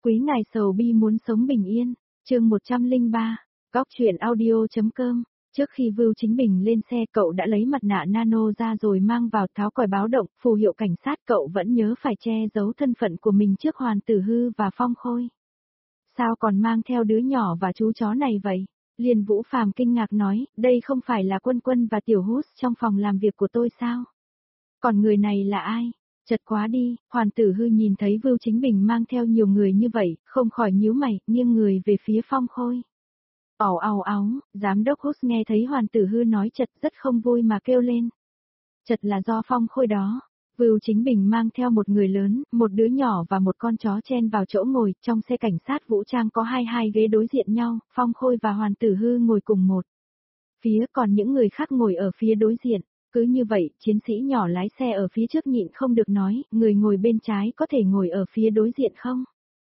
Quý ngài sầu bi muốn sống bình yên, chương 103, Góc truyện audio.com. Trước khi Vưu Chính Bình lên xe cậu đã lấy mặt nạ nano ra rồi mang vào tháo còi báo động, phù hiệu cảnh sát cậu vẫn nhớ phải che giấu thân phận của mình trước Hoàn Tử Hư và Phong Khôi. Sao còn mang theo đứa nhỏ và chú chó này vậy? Liên Vũ Phàm kinh ngạc nói, đây không phải là Quân Quân và Tiểu Hút trong phòng làm việc của tôi sao? Còn người này là ai? Chật quá đi, Hoàn Tử Hư nhìn thấy Vưu Chính Bình mang theo nhiều người như vậy, không khỏi nhíu mày, nghiêng người về phía Phong Khôi. Ảo ảo áo, giám đốc Hút nghe thấy Hoàn Tử Hư nói chật rất không vui mà kêu lên. Chật là do Phong Khôi đó. Vưu Chính Bình mang theo một người lớn, một đứa nhỏ và một con chó chen vào chỗ ngồi, trong xe cảnh sát vũ trang có hai ghế đối diện nhau, Phong Khôi và Hoàn Tử Hư ngồi cùng một phía, còn những người khác ngồi ở phía đối diện. Cứ như vậy, chiến sĩ nhỏ lái xe ở phía trước nhịn không được nói, người ngồi bên trái có thể ngồi ở phía đối diện không?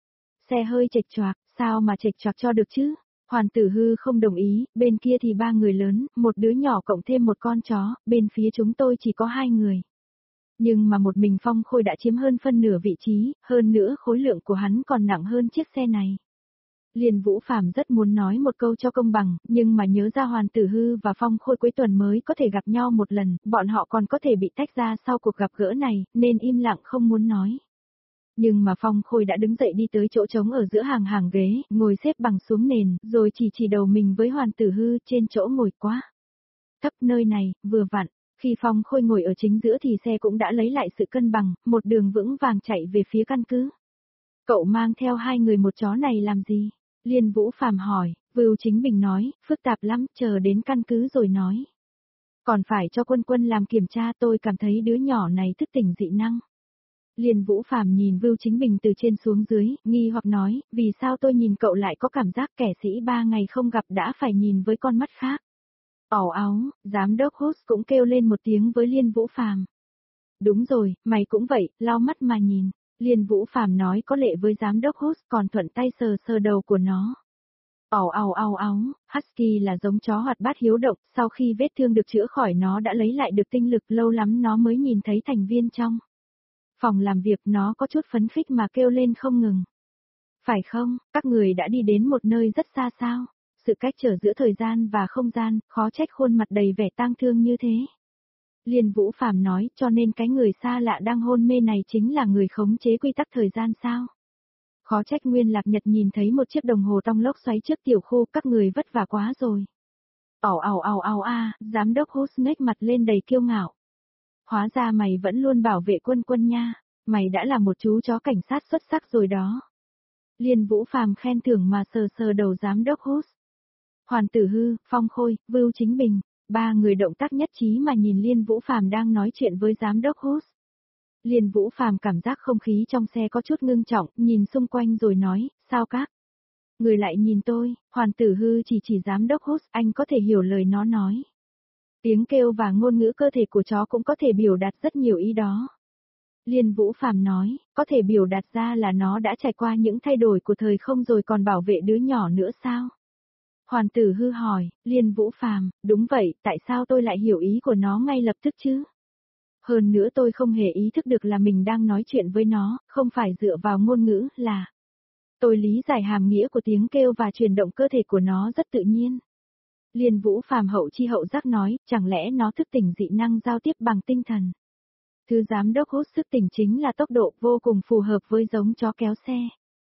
Xe hơi chệch choạc, sao mà chệch choạc cho được chứ? Hoàn Tử Hư không đồng ý, bên kia thì 3 người lớn, một đứa nhỏ cộng thêm một con chó, bên phía chúng tôi chỉ có 2 người. Nhưng mà một mình Phong Khôi đã chiếm hơn phân nửa vị trí, hơn nữa khối lượng của hắn còn nặng hơn chiếc xe này. Liên Vũ Phàm rất muốn nói một câu cho công bằng, nhưng mà nhớ ra Hoàn Tử Hư và Phong Khôi cuối tuần mới có thể gặp nhau một lần, bọn họ còn có thể bị tách ra sau cuộc gặp gỡ này, nên im lặng không muốn nói. Nhưng mà Phong Khôi đã đứng dậy đi tới chỗ trống ở giữa hàng ghế, ngồi xếp bằng xuống nền, rồi chỉ đầu mình với Hoàn Tử Hư trên chỗ ngồi quá thấp nơi này, vừa vặn. Khi Phong Khôi ngồi ở chính giữa thì xe cũng đã lấy lại sự cân bằng, một đường vững vàng chạy về phía căn cứ. Cậu mang theo 2 người một chó này làm gì? Liên Vũ Phàm hỏi, Vưu Chính Bình nói, phức tạp lắm, chờ đến căn cứ rồi nói. Còn phải cho Quân Quân làm kiểm tra, tôi cảm thấy đứa nhỏ này thức tỉnh dị năng. Liên Vũ Phàm nhìn Vưu Chính Bình từ trên xuống dưới, nghi hoặc nói, vì sao tôi nhìn cậu lại có cảm giác kẻ sĩ 3 ngày không gặp đã phải nhìn với con mắt khác. Ảo áo, giám đốc Hút cũng kêu lên một tiếng với Liên Vũ Phàm. Đúng rồi, mày cũng vậy, lau mắt mà nhìn. Liên Vũ Phàm nói có lệ với giám đốc Hút, còn thuận tay sờ đầu của nó. Ảo ảo ảo áo, Husky là giống chó hoạt bát hiếu động, sau khi vết thương được chữa khỏi nó đã lấy lại được tinh lực, lâu lắm nó mới nhìn thấy thành viên trong phòng làm việc, nó có chút phấn khích mà kêu lên không ngừng. Phải không, các người đã đi đến một nơi rất xa sao? Sự cách trở giữa thời gian và không gian, khó trách khuôn mặt đầy vẻ tang thương như thế. Liên Vũ Phàm nói, cho nên cái người xa lạ đang hôn mê này chính là người khống chế quy tắc thời gian sao? Khó trách Nguyên Lạc Nhật nhìn thấy một chiếc đồng hồ tong lốc xoáy trước tiểu khu, các người vất vả quá rồi. Ảo ảo ảo ảo a, giám đốc Hút nhếch mặt lên đầy kiêu ngạo. Hóa ra mày vẫn luôn bảo vệ Quân Quân nha, mày đã là một chú chó cảnh sát xuất sắc rồi đó. Liên Vũ Phàm khen thưởng mà sờ đầu giám đốc Hút. Hoàn Tử Hư, Phong Khôi, Vưu Chính Bình, 3 người động tác nhất trí mà nhìn Liên Vũ Phàm đang nói chuyện với giám đốc Hút. Liên Vũ Phàm cảm giác không khí trong xe có chút ngưng trọng, nhìn xung quanh rồi nói, sao các người lại nhìn tôi? Hoàn Tử Hư chỉ giám đốc Hút, anh có thể hiểu lời nó nói. Tiếng kêu và ngôn ngữ cơ thể của chó cũng có thể biểu đạt rất nhiều ý đó. Liên Vũ Phàm nói, có thể biểu đạt ra là nó đã trải qua những thay đổi của thời không rồi còn bảo vệ đứa nhỏ nữa sao? Hoàn Tử Hư hỏi, Liên Vũ Phàm, đúng vậy, tại sao tôi lại hiểu ý của nó ngay lập tức chứ? Hơn nữa tôi không hề ý thức được là mình đang nói chuyện với nó, không phải dựa vào ngôn ngữ, là tôi lý giải hàm nghĩa của tiếng kêu và chuyển động cơ thể của nó rất tự nhiên. Liên Vũ Phàm hậu chi hậu giác nói, chẳng lẽ nó thức tỉnh dị năng giao tiếp bằng tinh thần? Thứ giám đốc Hút thức tỉnh chính là tốc độ, vô cùng phù hợp với giống chó kéo xe.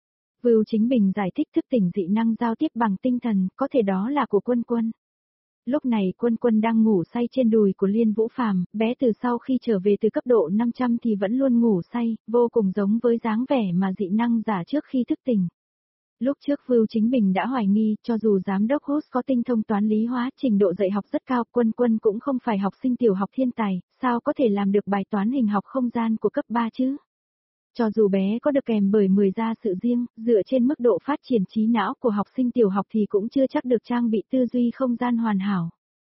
Vưu Chính Bình giải thích thức tỉnh dị năng giao tiếp bằng tinh thần, có thể đó là của Quân Quân. Lúc này Quân Quân đang ngủ say trên đùi của Liên Vũ Phàm, bé từ sau khi trở về từ cấp độ 500 thì vẫn luôn ngủ say, vô cùng giống với dáng vẻ mà dị năng giả trước khi thức tỉnh. Lúc trước Vưu Chính Bình đã hoài nghi, cho dù giám đốc Hút có tinh thông toán lý hóa, trình độ dạy học rất cao, Quân Quân cũng không phải học sinh tiểu học thiên tài, sao có thể làm được bài toán hình học không gian của cấp 3 chứ? Cho dù bé có được kèm bởi 10 gia sự riêng, dựa trên mức độ phát triển trí não của học sinh tiểu học thì cũng chưa chắc được trang bị tư duy không gian hoàn hảo.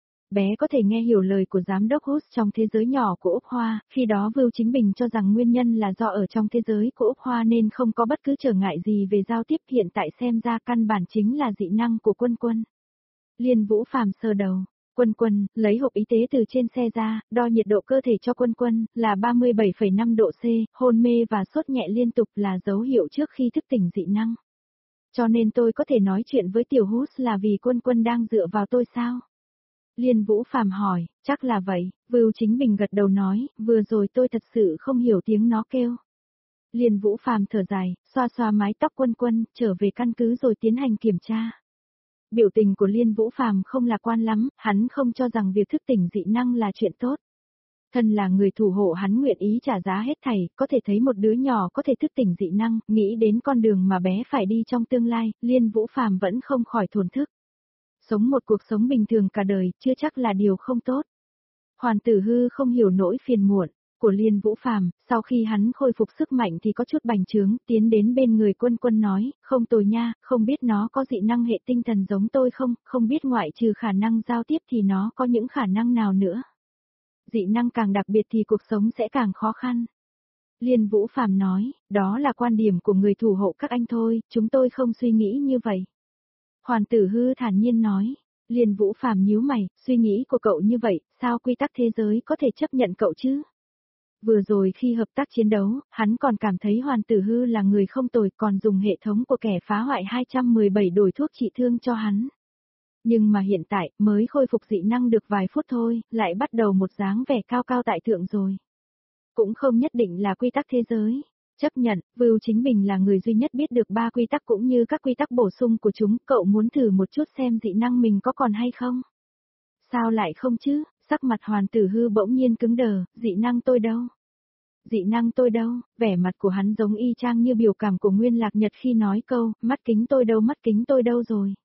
Bé có thể nghe hiểu lời của giám đốc Hút trong thế giới nhỏ của Úc Hoa, khi đó Vưu Chính Bình cho rằng nguyên nhân là do ở trong thế giới của Úc Hoa nên không có bất cứ trở ngại gì về giao tiếp, hiện tại xem ra căn bản chính là dị năng của Quân Quân. Liên Vũ Phàm sờ đầu, Quân Quân, lấy hộp y tế từ trên xe ra, đo nhiệt độ cơ thể cho Quân Quân, là 37,5 độ C, hôn mê và sốt nhẹ liên tục là dấu hiệu trước khi thức tỉnh dị năng. Cho nên tôi có thể nói chuyện với Tiểu Hút là vì Quân Quân đang dựa vào tôi sao? Liên Vũ Phàm hỏi, chắc là vậy, Vưu Chính Bình gật đầu nói, vừa rồi tôi thật sự không hiểu tiếng nó kêu. Liên Vũ Phàm thở dài, xoa xoa mái tóc Quân Quân, trở về căn cứ rồi tiến hành kiểm tra. Biểu tình của Liên Vũ Phàm không lạc quan lắm, hắn không cho rằng việc thức tỉnh dị năng là chuyện tốt. Thân là người thủ hộ hắn nguyện ý trả giá hết thảy, có thể thấy một đứa nhỏ có thể thức tỉnh dị năng, nghĩ đến con đường mà bé phải đi trong tương lai, Liên Vũ Phàm vẫn không khỏi thổn thức. Sống một cuộc sống bình thường cả đời, chưa chắc là điều không tốt. Hoàn Tử Hư không hiểu nỗi phiền muộn của Liên Vũ Phàm, sau khi hắn khôi phục sức mạnh thì có chút bành trướng, tiến đến bên người Quân Quân nói, không tồi nha, không biết nó có dị năng hệ tinh thần giống tôi không, không biết ngoại trừ khả năng giao tiếp thì nó có những khả năng nào nữa. Dị năng càng đặc biệt thì cuộc sống sẽ càng khó khăn. Liên Vũ Phàm nói, đó là quan điểm của người thủ hộ các anh thôi, chúng tôi không suy nghĩ như vậy. Hoàn Tử Hư thản nhiên nói, Liên Vũ Phàm nhíu mày, suy nghĩ của cậu như vậy, sao quy tắc thế giới có thể chấp nhận cậu chứ? Vừa rồi khi hợp tác chiến đấu, hắn còn cảm thấy Hoàn Tử Hư là người không tồi, còn dùng hệ thống của kẻ phá hoại 217 đổi thuốc trị thương cho hắn. Nhưng mà hiện tại, mới khôi phục dị năng được vài phút thôi, lại bắt đầu một dáng vẻ cao cao tại thượng rồi. Cũng không nhất định là quy tắc thế giới. Chấp nhận, Vưu Chính Bình là người duy nhất biết được 3 quy tắc cũng như các quy tắc bổ sung của chúng, cậu muốn thử một chút xem dị năng mình có còn hay không? Sao lại không chứ, sắc mặt Hoàn Tử Hư bỗng nhiên cứng đờ, dị năng tôi đâu? Dị năng tôi đâu, vẻ mặt của hắn giống y chang như biểu cảm của Nguyên Lạc Nhật khi nói câu, mắt kính tôi đâu rồi?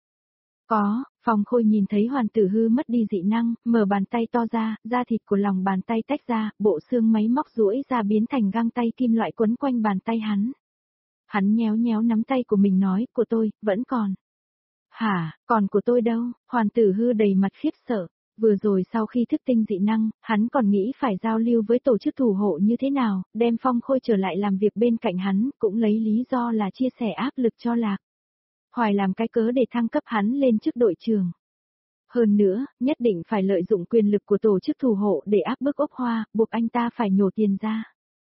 Có, Phong Khôi nhìn thấy Hoàn Tử Hư mất đi dị năng, mở bàn tay to ra, da thịt của lòng bàn tay tách ra, bộ xương máy móc duỗi ra biến thành găng tay kim loại quấn quanh bàn tay hắn. Hắn nhéo nhéo nắm tay của mình nói, của tôi, vẫn còn. Hả, còn của tôi đâu? Hoàn Tử Hư đầy mặt khiếp sợ. Vừa rồi sau khi thức tinh dị năng, hắn còn nghĩ phải giao lưu với tổ chức thủ hộ như thế nào, đem Phong Khôi trở lại làm việc bên cạnh hắn, cũng lấy lý do là chia sẻ áp lực cho Lạc Hoài làm cái cớ để thăng cấp hắn lên chức đội trưởng. Hơn nữa, nhất định phải lợi dụng quyền lực của tổ chức thủ hộ để áp bức Ốc Hoa, buộc anh ta phải nhổ tiền ra.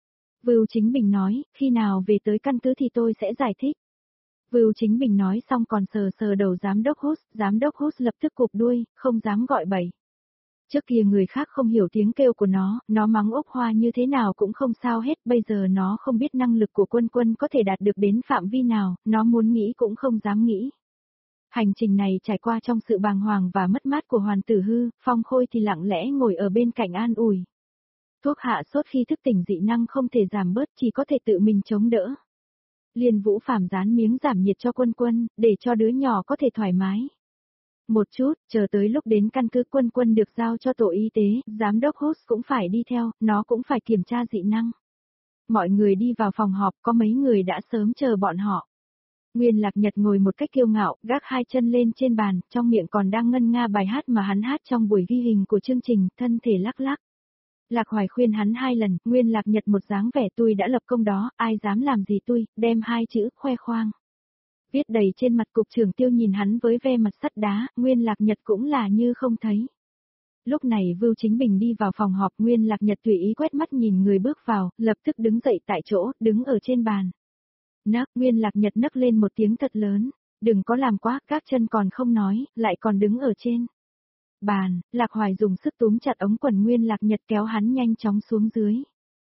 Vưu Chính Bình nói, khi nào về tới căn cứ thì tôi sẽ giải thích. Vưu Chính Bình nói xong còn sờ sờ đầu giám đốc Hút lập tức cụp đuôi, không dám gọi bậy. Trước kia người khác không hiểu tiếng kêu của nó mắng Ốc Hoa như thế nào cũng không sao hết, bây giờ nó không biết năng lực của Quân Quân có thể đạt được đến phạm vi nào, nó muốn nghĩ cũng không dám nghĩ. Hành trình này trải qua trong sự bàng hoàng và mất mát của Hoàn Tử Hư, Phong Khôi thì lặng lẽ ngồi ở bên cạnh an ủi. Thuốc hạ sốt khi thức tỉnh dị năng không thể giảm bớt, chỉ có thể tự mình chống đỡ. Liên Vũ Phàm dán miếng giảm nhiệt cho Quân Quân, để cho đứa nhỏ có thể thoải mái. Một chút, chờ tới lúc đến căn cứ Quân Quân được giao cho tổ y tế, giám đốc Hút cũng phải đi theo, nó cũng phải kiểm tra dị năng. Mọi người đi vào phòng họp, có mấy người đã sớm chờ bọn họ. Nguyên Lạc Nhật ngồi một cách kiêu ngạo, gác hai chân lên trên bàn, trong miệng còn đang ngân nga bài hát mà hắn hát trong buổi ghi hình của chương trình, thân thể lắc lắc. Lạc Hoài khuyên hắn 2 lần, Nguyên Lạc Nhật một dáng vẻ tôi đã lập công đó, ai dám làm gì tôi, đem 2 chữ khoe khoang. Viết đầy trên mặt cục trưởng Tiêu nhìn hắn với ve mặt sắt đá, Nguyên Lạc Nhật cũng là như không thấy. Lúc này Vưu Chính Bình đi vào phòng họp, Nguyên Lạc Nhật tùy ý quét mắt nhìn người bước vào, lập tức đứng dậy tại chỗ, đứng ở trên bàn. Nguyên Lạc Nhật nấc lên một tiếng thật lớn, đừng có làm quá, các chân còn không nói, lại còn đứng ở trên bàn. Lạc Hoài dùng sức túm chặt ống quần Nguyên Lạc Nhật kéo hắn nhanh chóng xuống dưới.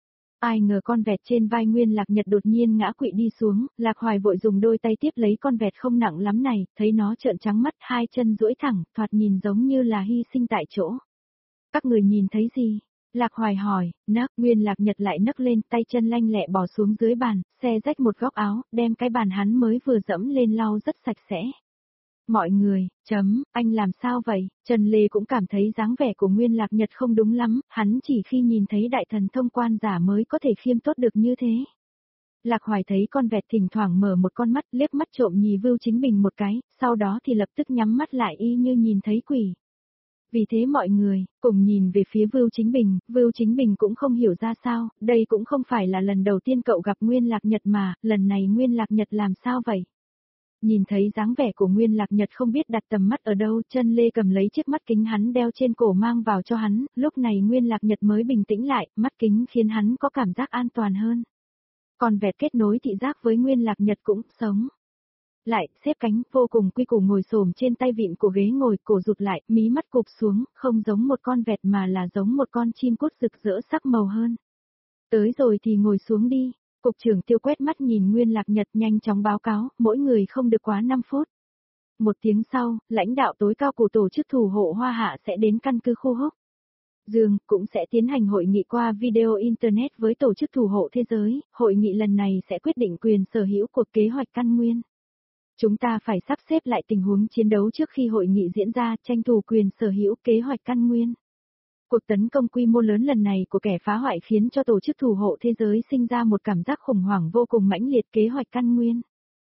Ai ngờ con vẹt trên vai Nguyên Lạc Nhật đột nhiên ngã quỵ đi xuống, Lạc Hoài vội dùng đôi tay tiếp lấy con vẹt không nặng lắm này, thấy nó trợn trắng mắt, 2 chân duỗi thẳng, thoạt nhìn giống như là hy sinh tại chỗ. Các người nhìn thấy gì? Lạc Hoài hỏi, Nguyên Lạc Nhật lại nấc lên, tay chân lanh lẹ bỏ xuống dưới bàn, xe rách một góc áo, đem cái bàn hắn mới vừa dẫm lên lau rất sạch sẽ. Mọi người, anh làm sao vậy? Trần Lê cũng cảm thấy dáng vẻ của Nguyên Lạc Nhật không đúng lắm, hắn chỉ khi nhìn thấy đại thần thông quan giả mới có thể khiêm tốt được như thế. Lạc Hoài thấy con vẹt thỉnh thoảng mở một con mắt, liếc mắt trộm nhìn Vưu Chính Bình một cái, sau đó thì lập tức nhắm mắt lại y như nhìn thấy quỷ. Vì thế mọi người, cùng nhìn về phía Vưu Chính Bình cũng không hiểu ra sao, đây cũng không phải là lần đầu tiên cậu gặp Nguyên Lạc Nhật mà, lần này Nguyên Lạc Nhật làm sao vậy? Nhìn thấy dáng vẻ của Nguyên Lạc Nhật không biết đặt tầm mắt ở đâu, chân Lê cầm lấy chiếc mắt kính hắn đeo trên cổ mang vào cho hắn, lúc này Nguyên Lạc Nhật mới bình tĩnh lại, mắt kính khiến hắn có cảm giác an toàn hơn. Còn vẹt kết nối thị giác với Nguyên Lạc Nhật cũng sống. Lại, xếp cánh, vô cùng quy củ ngồi xổm trên tay vịn của ghế ngồi, cổ rụt lại, mí mắt cụp xuống, không giống một con vẹt mà là giống một con chim cút rực rỡ sắc màu hơn. Tới rồi thì ngồi xuống đi. Cục trưởng Tiêu quét mắt nhìn Nguyên Lạc Nhật nhanh chóng báo cáo, mỗi người không được quá 5 phút. Một tiếng sau, lãnh đạo tối cao của tổ chức thủ hộ Hoa Hạ sẽ đến căn cứ khu Húc Dương, cũng sẽ tiến hành hội nghị qua video Internet với tổ chức thủ hộ thế giới. Hội nghị lần này sẽ quyết định quyền sở hữu của kế hoạch căn nguyên. Chúng ta phải sắp xếp lại tình huống chiến đấu trước khi hội nghị diễn ra, tranh thủ quyền sở hữu kế hoạch căn nguyên. Cuộc tấn công quy mô lớn lần này của kẻ phá hoại khiến cho tổ chức thủ hộ thế giới sinh ra một cảm giác khủng hoảng vô cùng mãnh liệt. Kế hoạch căn nguyên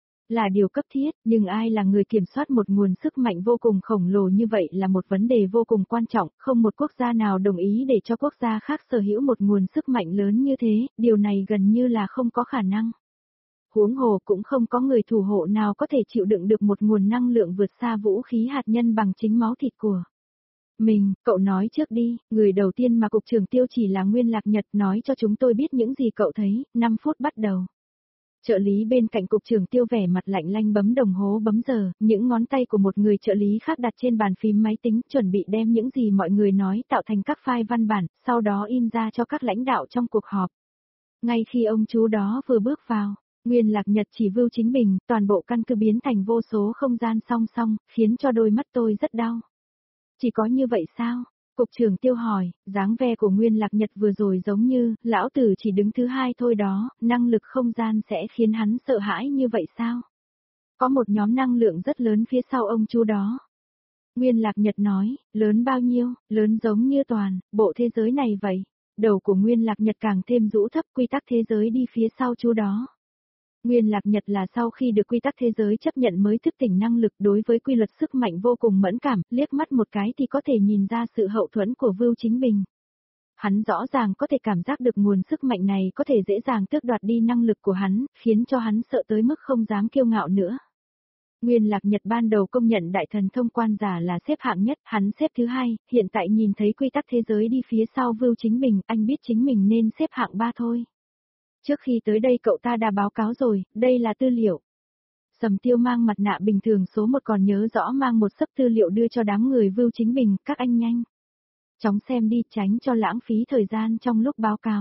là điều cấp thiết, nhưng ai là người kiểm soát một nguồn sức mạnh vô cùng khổng lồ như vậy là một vấn đề vô cùng quan trọng, không một quốc gia nào đồng ý để cho quốc gia khác sở hữu một nguồn sức mạnh lớn như thế, điều này gần như là không có khả năng. Huống hồ cũng không có người thủ hộ nào có thể chịu đựng được một nguồn năng lượng vượt xa vũ khí hạt nhân bằng chính máu thịt của mình. Cậu nói trước đi, người đầu tiên mà cục trưởng Tiêu chỉ là Nguyên Lạc Nhật, nói cho chúng tôi biết những gì cậu thấy. 5 phút bắt đầu. Trợ lý bên cạnh cục trưởng Tiêu vẻ mặt lạnh lanh bấm đồng hồ bấm giờ, những ngón tay của một người trợ lý khác đặt trên bàn phím máy tính, chuẩn bị đem những gì mọi người nói tạo thành các file văn bản, sau đó in ra cho các lãnh đạo trong cuộc họp. Ngay khi ông chú đó vừa bước vào, Nguyên Lạc Nhật chỉ view chính mình, toàn bộ căn cứ biến thành vô số không gian song song, khiến cho đôi mắt tôi rất đau. Chỉ có như vậy sao? Cục trưởng Tiêu hỏi, dáng vẻ của Nguyên Lạc Nhật vừa rồi giống như, lão tử chỉ đứng thứ hai thôi đó, năng lực không gian sẽ khiến hắn sợ hãi như vậy sao? Có một nhóm năng lượng rất lớn phía sau ông chú đó. Nguyên Lạc Nhật nói, lớn bao nhiêu, lớn giống như toàn, bộ thế giới này vậy. Đầu của Nguyên Lạc Nhật càng thêm rũ thấp, quy tắc thế giới đi phía sau chú đó. Nguyên Lạc Nhật là sau khi được quy tắc thế giới chấp nhận mới thức tỉnh năng lực, đối với quy luật sức mạnh vô cùng mẫn cảm, liếc mắt một cái thì có thể nhìn ra sự hậu thuẫn của Vưu Chính Bình. Hắn rõ ràng có thể cảm giác được nguồn sức mạnh này có thể dễ dàng tước đoạt đi năng lực của hắn, khiến cho hắn sợ tới mức không dám kiêu ngạo nữa. Nguyên Lạc Nhật ban đầu công nhận đại thần thông quan giả là xếp hạng nhất, hắn xếp thứ hai, hiện tại nhìn thấy quy tắc thế giới đi phía sau Vưu Chính Bình, anh biết chính mình nên xếp hạng 3 thôi. Trước khi tới đây cậu ta đã báo cáo rồi, đây là tư liệu. Sầm Tiêu mang mặt nạ bình thường số 1 còn nhớ rõ mang một xấp tư liệu đưa cho đám người Vưu Chính Bình, các anh nhanh chóng xem đi, tránh cho lãng phí thời gian trong lúc báo cáo.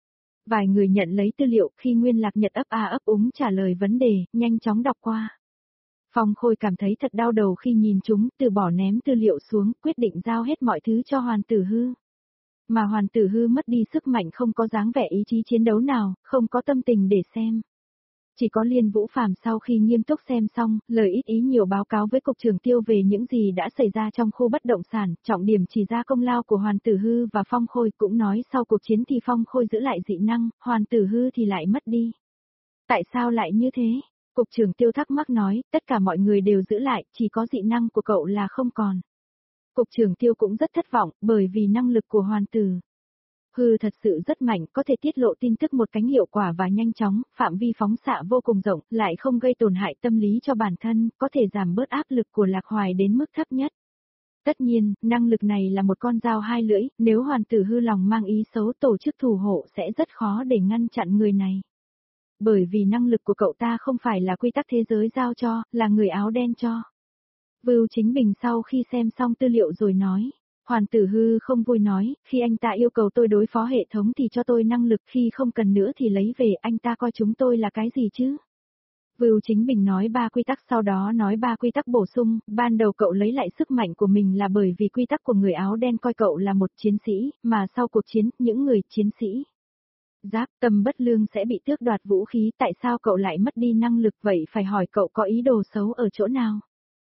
Vài người nhận lấy tư liệu, khi Nguyên Lạc Nhật ấp a ấp úng trả lời vấn đề, nhanh chóng đọc qua. Phong Khôi cảm thấy thật đau đầu khi nhìn chúng, từ bỏ ném tư liệu xuống, quyết định giao hết mọi thứ cho Hoàn Tử Hư. Mà Hoàn Tử Hư mất đi sức mạnh, không có dáng vẻ ý chí chiến đấu nào, không có tâm tình để xem. Chỉ có Liên Vũ Phàm sau khi nghiêm túc xem xong, lời ít ý nhiều báo cáo với cục trưởng Tiêu về những gì đã xảy ra trong khu bất động sản, trọng điểm chỉ ra công lao của Hoàn Tử Hư và Phong Khôi, cũng nói sau cuộc chiến thì Phong Khôi giữ lại dị năng, Hoàn Tử Hư thì lại mất đi. Tại sao lại như thế? Cục trưởng Tiêu thắc mắc nói, tất cả mọi người đều giữ lại, chỉ có dị năng của cậu là không còn. Cục trưởng Tiêu cũng rất thất vọng, bởi vì năng lực của Hoàn Tử Hư thật sự rất mạnh, có thể tiết lộ tin tức một cách hiệu quả và nhanh chóng, phạm vi phóng xạ vô cùng rộng, lại không gây tổn hại tâm lý cho bản thân, có thể giảm bớt áp lực của Lạc Hoài đến mức thấp nhất. Tất nhiên, năng lực này là một con dao hai lưỡi, nếu Hoàn Tử Hư lòng mang ý xấu, tổ chức thủ hộ sẽ rất khó để ngăn chặn người này. Bởi vì năng lực của cậu ta không phải là quy tắc thế giới giao cho, là người áo đen cho. Vưu Chính Bình sau khi xem xong tư liệu rồi nói. Hoàn Tử Hư không vui nói, khi anh ta yêu cầu tôi đối phó hệ thống thì cho tôi năng lực, khi không cần nữa thì lấy về, anh ta coi chúng tôi là cái gì chứ? Vưu Chính Bình nói 3 quy tắc, sau đó nói 3 quy tắc bổ sung, ban đầu cậu lấy lại sức mạnh của mình là bởi vì quy tắc của người áo đen coi cậu là một chiến sĩ, mà sau cuộc chiến, những người chiến sĩ giáp tâm bất lương sẽ bị tước đoạt vũ khí, tại sao cậu lại mất đi năng lực, vậy phải hỏi cậu có ý đồ xấu ở chỗ nào?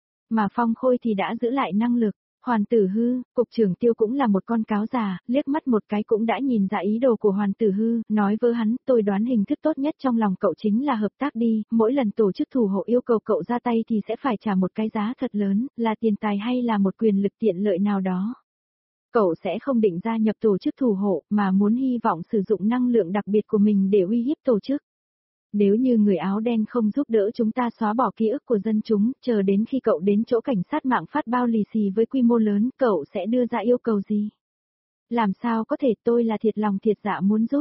Mà Phong Khôi thì đã giữ lại năng lực. Hoàn Tử Hư, cục trưởng Tiêu cũng là một con cáo già, liếc mắt một cái cũng đã nhìn ra ý đồ của Hoàn Tử Hư, nói với hắn, tôi đoán hình thức tốt nhất trong lòng cậu chính là hợp tác đi, mỗi lần tổ chức thủ hộ yêu cầu cậu ra tay thì sẽ phải trả một cái giá thật lớn, là tiền tài hay là một quyền lực tiện lợi nào đó. Cậu sẽ không định gia nhập tổ chức thủ hộ, mà muốn hy vọng sử dụng năng lượng đặc biệt của mình để uy hiếp tổ chức. Nếu như người áo đen không giúp đỡ chúng ta xóa bỏ ký ức của dân chúng, chờ đến khi cậu đến chỗ cảnh sát mạng phát bao lì xì với quy mô lớn, cậu sẽ đưa ra yêu cầu gì? Làm sao có thể, tôi là thiệt lòng thiệt dạ muốn giúp.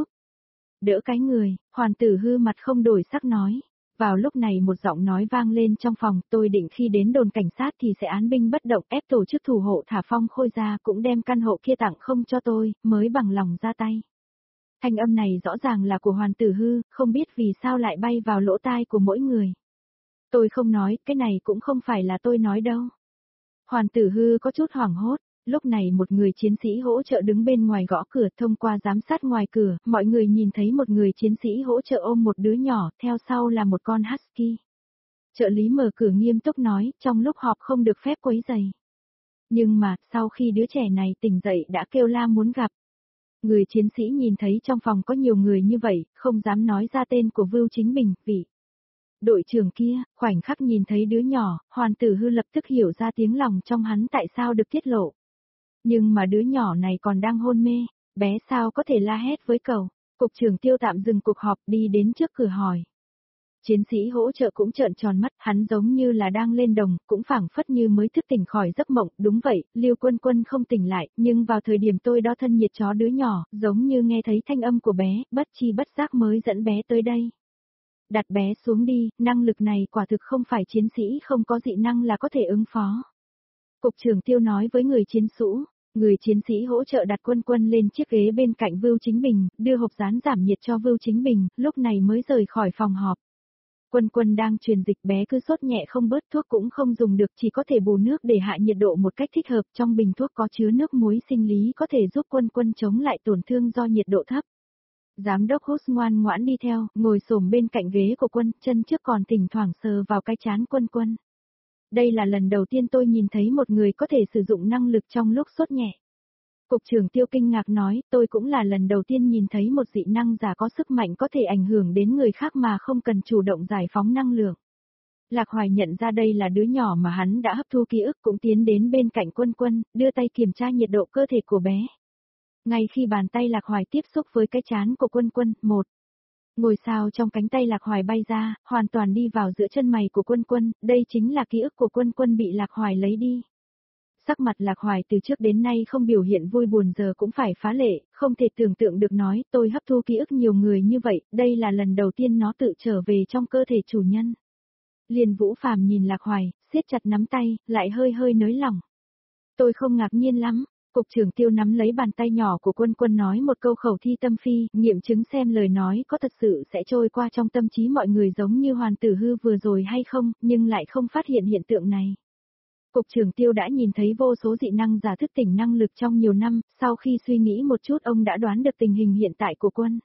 Đỡ cái người, Hoàn Tử Hư mặt không đổi sắc nói. Vào lúc này một giọng nói vang lên trong phòng, tôi định khi đến đồn cảnh sát thì sẽ án binh bất động, ép tổ chức thủ hộ thả Phong Khôi ra, cũng đem căn hộ kia tặng không cho tôi, mới bằng lòng ra tay. Thanh âm này rõ ràng là của Hoàn Tử Hư, không biết vì sao lại bay vào lỗ tai của mỗi người. Tôi không nói, cái này cũng không phải là tôi nói đâu. Hoàn Tử Hư có chút hoảng hốt. Lúc này một người chiến sĩ hỗ trợ đứng bên ngoài gõ cửa, thông qua giám sát ngoài cửa, mọi người nhìn thấy một người chiến sĩ hỗ trợ ôm một đứa nhỏ, theo sau là một con husky. Trợ lý mở cửa nghiêm túc nói, trong lúc họp không được phép quấy rầy. Nhưng mà, sau khi đứa trẻ này tỉnh dậy đã kêu la muốn gặp. Người chiến sĩ nhìn thấy trong phòng có nhiều người như vậy, không dám nói ra tên của Vưu Chính Bình, vì đội trưởng kia, khoảnh khắc nhìn thấy đứa nhỏ, Hoàn Tử Hư lập tức hiểu ra tiếng lòng trong hắn tại sao được tiết lộ. Nhưng mà đứa nhỏ này còn đang hôn mê, bé sao có thể la hét với cậu. Cục trưởng Tiêu tạm dừng cuộc họp đi đến trước cửa hỏi. Chiến sĩ hỗ trợ cũng trợn tròn mắt, hắn giống như là đang lên đồng, cũng phảng phất như mới thức tỉnh khỏi giấc mộng. Đúng vậy, Lưu Quân Quân không tỉnh lại, nhưng vào thời điểm tôi đo thân nhiệt chó đứa nhỏ, giống như nghe thấy thanh âm của bé, bất chi bất giác mới dẫn bé tới đây. Đặt bé xuống đi, năng lực này quả thực không phải chiến sĩ không có dị năng là có thể ứng phó. Cục trưởng Tiêu nói với người chiến sũ. Người chiến sĩ hỗ trợ đặt Quân Quân lên chiếc ghế bên cạnh Vưu Chính Bình, đưa hộp dán giảm nhiệt cho Vưu Chính Bình, lúc này mới rời khỏi phòng họp. Quân Quân đang truyền dịch, bé cứ sốt nhẹ không bớt, thuốc cũng không dùng được, chỉ có thể bù nước để hạ nhiệt độ một cách thích hợp, trong bình thuốc có chứa nước muối sinh lý có thể giúp Quân Quân chống lại tổn thương do nhiệt độ thấp. Giám đốc Hus ngoan ngoãn đi theo, ngồi xổm bên cạnh ghế của Quân, chân trước còn thỉnh thoảng sờ vào cái trán Quân Quân. Đây là lần đầu tiên tôi nhìn thấy một người có thể sử dụng năng lực trong lúc sốt nhẹ. Cục trưởng Tiêu kinh ngạc nói, tôi cũng là lần đầu tiên nhìn thấy một dị năng giả có sức mạnh có thể ảnh hưởng đến người khác mà không cần chủ động giải phóng năng lượng. Lạc Hoài nhận ra đây là đứa nhỏ mà hắn đã hấp thu ký ức, cũng tiến đến bên cạnh Quân Quân, đưa tay kiểm tra nhiệt độ cơ thể của bé. Ngay khi bàn tay Lạc Hoài tiếp xúc với cái trán của Quân Quân, một ngôi sao trong cánh tay Lạc Hoài bay ra, hoàn toàn đi vào giữa chân mày của Quân Quân, đây chính là ký ức của Quân Quân bị Lạc Hoài lấy đi. Sắc mặt Lạc Hoài từ trước đến nay không biểu hiện vui buồn giờ cũng phải phá lệ, không thể tưởng tượng được nói, tôi hấp thu ký ức nhiều người như vậy, đây là lần đầu tiên nó tự trở về trong cơ thể chủ nhân. Liên Vũ Phàm nhìn Lạc Hoài, siết chặt nắm tay, lại hơi hơi nới lỏng. Tôi không ngạc nhiên lắm. Cục trưởng Tiêu nắm lấy bàn tay nhỏ của Quân Quân nói một câu khẩu thi tâm phi, nghiệm chứng xem lời nói có thật sự sẽ trôi qua trong tâm trí mọi người giống như Hoàn Tử Hư vừa rồi hay không, nhưng lại không phát hiện hiện tượng này. Cục trưởng Tiêu đã nhìn thấy vô số dị năng giả thức tỉnh năng lực trong nhiều năm, sau khi suy nghĩ một chút ông đã đoán được tình hình hiện tại của Quân.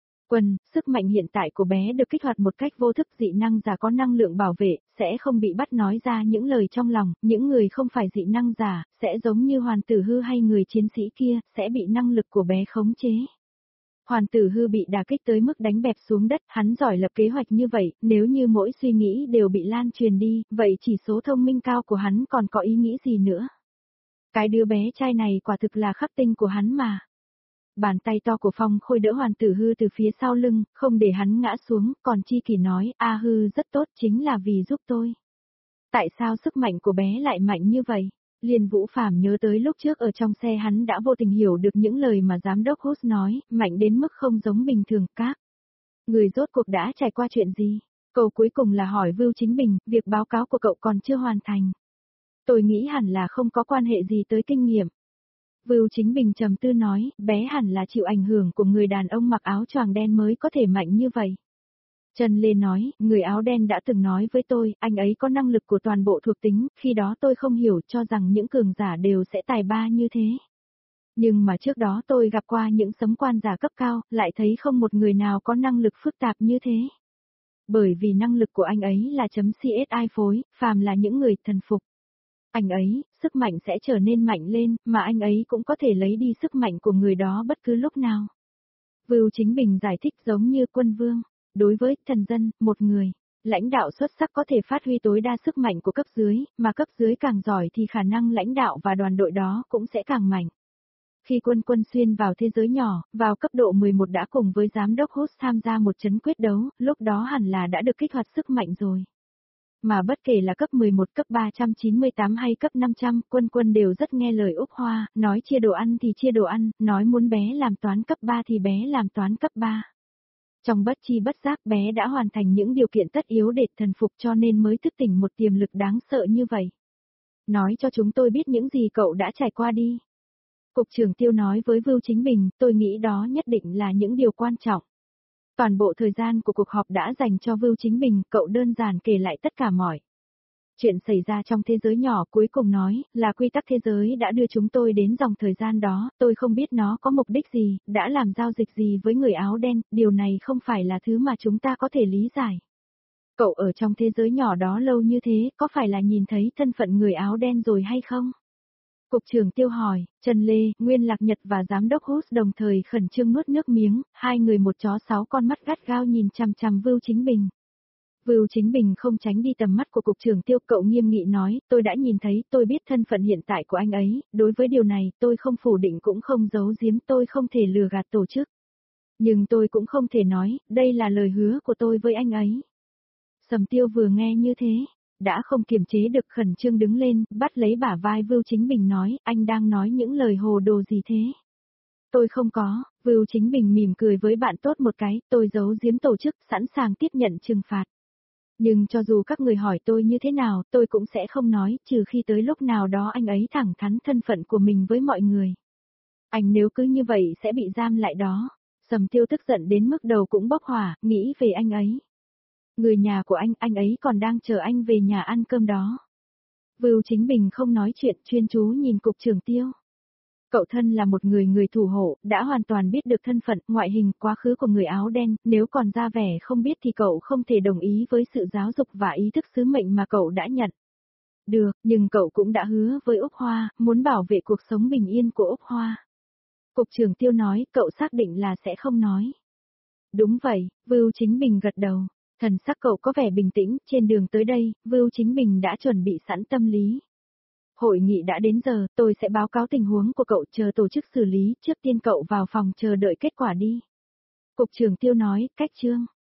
Sức mạnh hiện tại của bé được kích hoạt một cách vô thức, dị năng giả có năng lượng bảo vệ, sẽ không bị bắt nói ra những lời trong lòng, những người không phải dị năng giả, sẽ giống như Hoàn Tử Hư hay người chiến sĩ kia, sẽ bị năng lực của bé khống chế. Hoàn Tử Hư bị đả kích tới mức đánh bẹp xuống đất, hắn giỏi lập kế hoạch như vậy, nếu như mỗi suy nghĩ đều bị lan truyền đi, vậy chỉ số thông minh cao của hắn còn có ý nghĩ gì nữa. Cái đứa bé trai này quả thực là khắc tinh của hắn mà. Bàn tay to của Phong Khôi đỡ Hoàn Tử Hư từ phía sau lưng, không để hắn ngã xuống, còn Chi Kỷ nói, A Hư rất tốt, chính là vì giúp tôi. Tại sao sức mạnh của bé lại mạnh như vậy? Liên Vũ Phàm nhớ tới lúc trước ở trong xe hắn đã vô tình hiểu được những lời mà giám đốc Hus nói, mạnh đến mức không giống bình thường, các người rốt cuộc đã trải qua chuyện gì? Câu cuối cùng là hỏi Vưu Chính Bình, việc báo cáo của cậu còn chưa hoàn thành. Tôi nghĩ hẳn là không có quan hệ gì tới kinh nghiệm. Vưu Chính Bình trầm tư nói, bé hẳn là chịu ảnh hưởng của người đàn ông mặc áo choàng đen mới có thể mạnh như vậy. Trần Lê nói, người áo đen đã từng nói với tôi, anh ấy có năng lực của toàn bộ thuộc tính, khi đó tôi không hiểu cho rằng những cường giả đều sẽ tài ba như thế. Nhưng mà trước đó tôi gặp qua những sấm quan giả cấp cao, lại thấy không một người nào có năng lực phức tạp như thế. Bởi vì năng lực của anh ấy là CSI phối, phàm là những người thần phục. Anh ấy, sức mạnh sẽ trở nên mạnh lên, mà anh ấy cũng có thể lấy đi sức mạnh của người đó bất cứ lúc nào. Vưu Chính Bình giải thích giống như quân vương. Đối với thần dân, một người, lãnh đạo xuất sắc có thể phát huy tối đa sức mạnh của cấp dưới, mà cấp dưới càng giỏi thì khả năng lãnh đạo và đoàn đội đó cũng sẽ càng mạnh. Khi Quân Quân xuyên vào thế giới nhỏ, vào cấp độ 11 đã cùng với giám đốc Hút tham gia một trận quyết đấu, lúc đó hẳn là đã được kích hoạt sức mạnh rồi. Mà bất kể là cấp 11, cấp 398 hay cấp 500, Quân Quân đều rất nghe lời Úc Hoa, nói chia đồ ăn thì chia đồ ăn, nói muốn bé làm toán cấp 3 thì bé làm toán cấp 3. Trong bất chi bất giác bé đã hoàn thành những điều kiện tất yếu để thần phục cho nên mới thức tỉnh một tiềm lực đáng sợ như vậy. Nói cho chúng tôi biết những gì cậu đã trải qua đi. Cục trưởng Tiêu nói với Vưu Chính Bình, tôi nghĩ đó nhất định là những điều quan trọng. Toàn bộ thời gian của cuộc họp đã dành cho Vưu Chính Bình, cậu đơn giản kể lại tất cả mọi chuyện xảy ra trong thế giới nhỏ, cuối cùng nói là quy tắc thế giới đã đưa chúng tôi đến dòng thời gian đó, tôi không biết nó có mục đích gì, đã làm giao dịch gì với người áo đen, điều này không phải là thứ mà chúng ta có thể lý giải. Cậu ở trong thế giới nhỏ đó lâu như thế, có phải là nhìn thấy thân phận người áo đen rồi hay không? Cục trưởng Tiêu hỏi, Trần Lê, Nguyên Lạc Nhật và Giám đốc Hút đồng thời khẩn trương nuốt nước miếng, hai người một chó sáu con mắt gắt gao nhìn chằm chằm Vưu Chính Bình. Vưu Chính Bình không tránh đi tầm mắt của Cục trưởng Tiêu, cậu nghiêm nghị nói, tôi đã nhìn thấy, tôi biết thân phận hiện tại của anh ấy, đối với điều này tôi không phủ định cũng không giấu giếm, tôi không thể lừa gạt tổ chức. Nhưng tôi cũng không thể nói, đây là lời hứa của tôi với anh ấy. Sầm Tiêu vừa nghe như thế, đã không kiềm chế được khẩn trương đứng lên, bắt lấy bả vai Vưu Chính Bình nói, anh đang nói những lời hồ đồ gì thế? Tôi không có, Vưu Chính Bình mỉm cười với bạn tốt một cái, tôi giấu giếm tổ chức, sẵn sàng tiếp nhận trừng phạt. Nhưng cho dù các người hỏi tôi như thế nào, tôi cũng sẽ không nói, trừ khi tới lúc nào đó anh ấy thẳng thắn thân phận của mình với mọi người. Anh nếu cứ như vậy sẽ bị giam lại đó. Sầm Tiêu tức giận đến mức đầu cũng bốc hỏa, nghĩ về anh ấy. Người nhà của anh ấy còn đang chờ anh về nhà ăn cơm đó. Vưu Chính Bình không nói chuyện, chuyên chú nhìn Cục trưởng Tiêu. Cậu thân là một người thủ hộ, đã hoàn toàn biết được thân phận, ngoại hình, quá khứ của người áo đen, nếu còn ra vẻ không biết thì cậu không thể đồng ý với sự giáo dục và ý thức sứ mệnh mà cậu đã nhận. Được, nhưng cậu cũng đã hứa với Úc Hoa, muốn bảo vệ cuộc sống bình yên của Úc Hoa. Cục trưởng Tiêu nói, cậu xác định là sẽ không nói. Đúng vậy, Vưu Chính Bình gật đầu. Thần sắc cậu có vẻ bình tĩnh, trên đường tới đây, Vưu Chính Bình đã chuẩn bị sẵn tâm lý. Hội nghị đã đến giờ, tôi sẽ báo cáo tình huống của cậu, chờ tổ chức xử lý, trước tiên cậu vào phòng chờ đợi kết quả đi. Cục trưởng Tiêu nói, cách chương.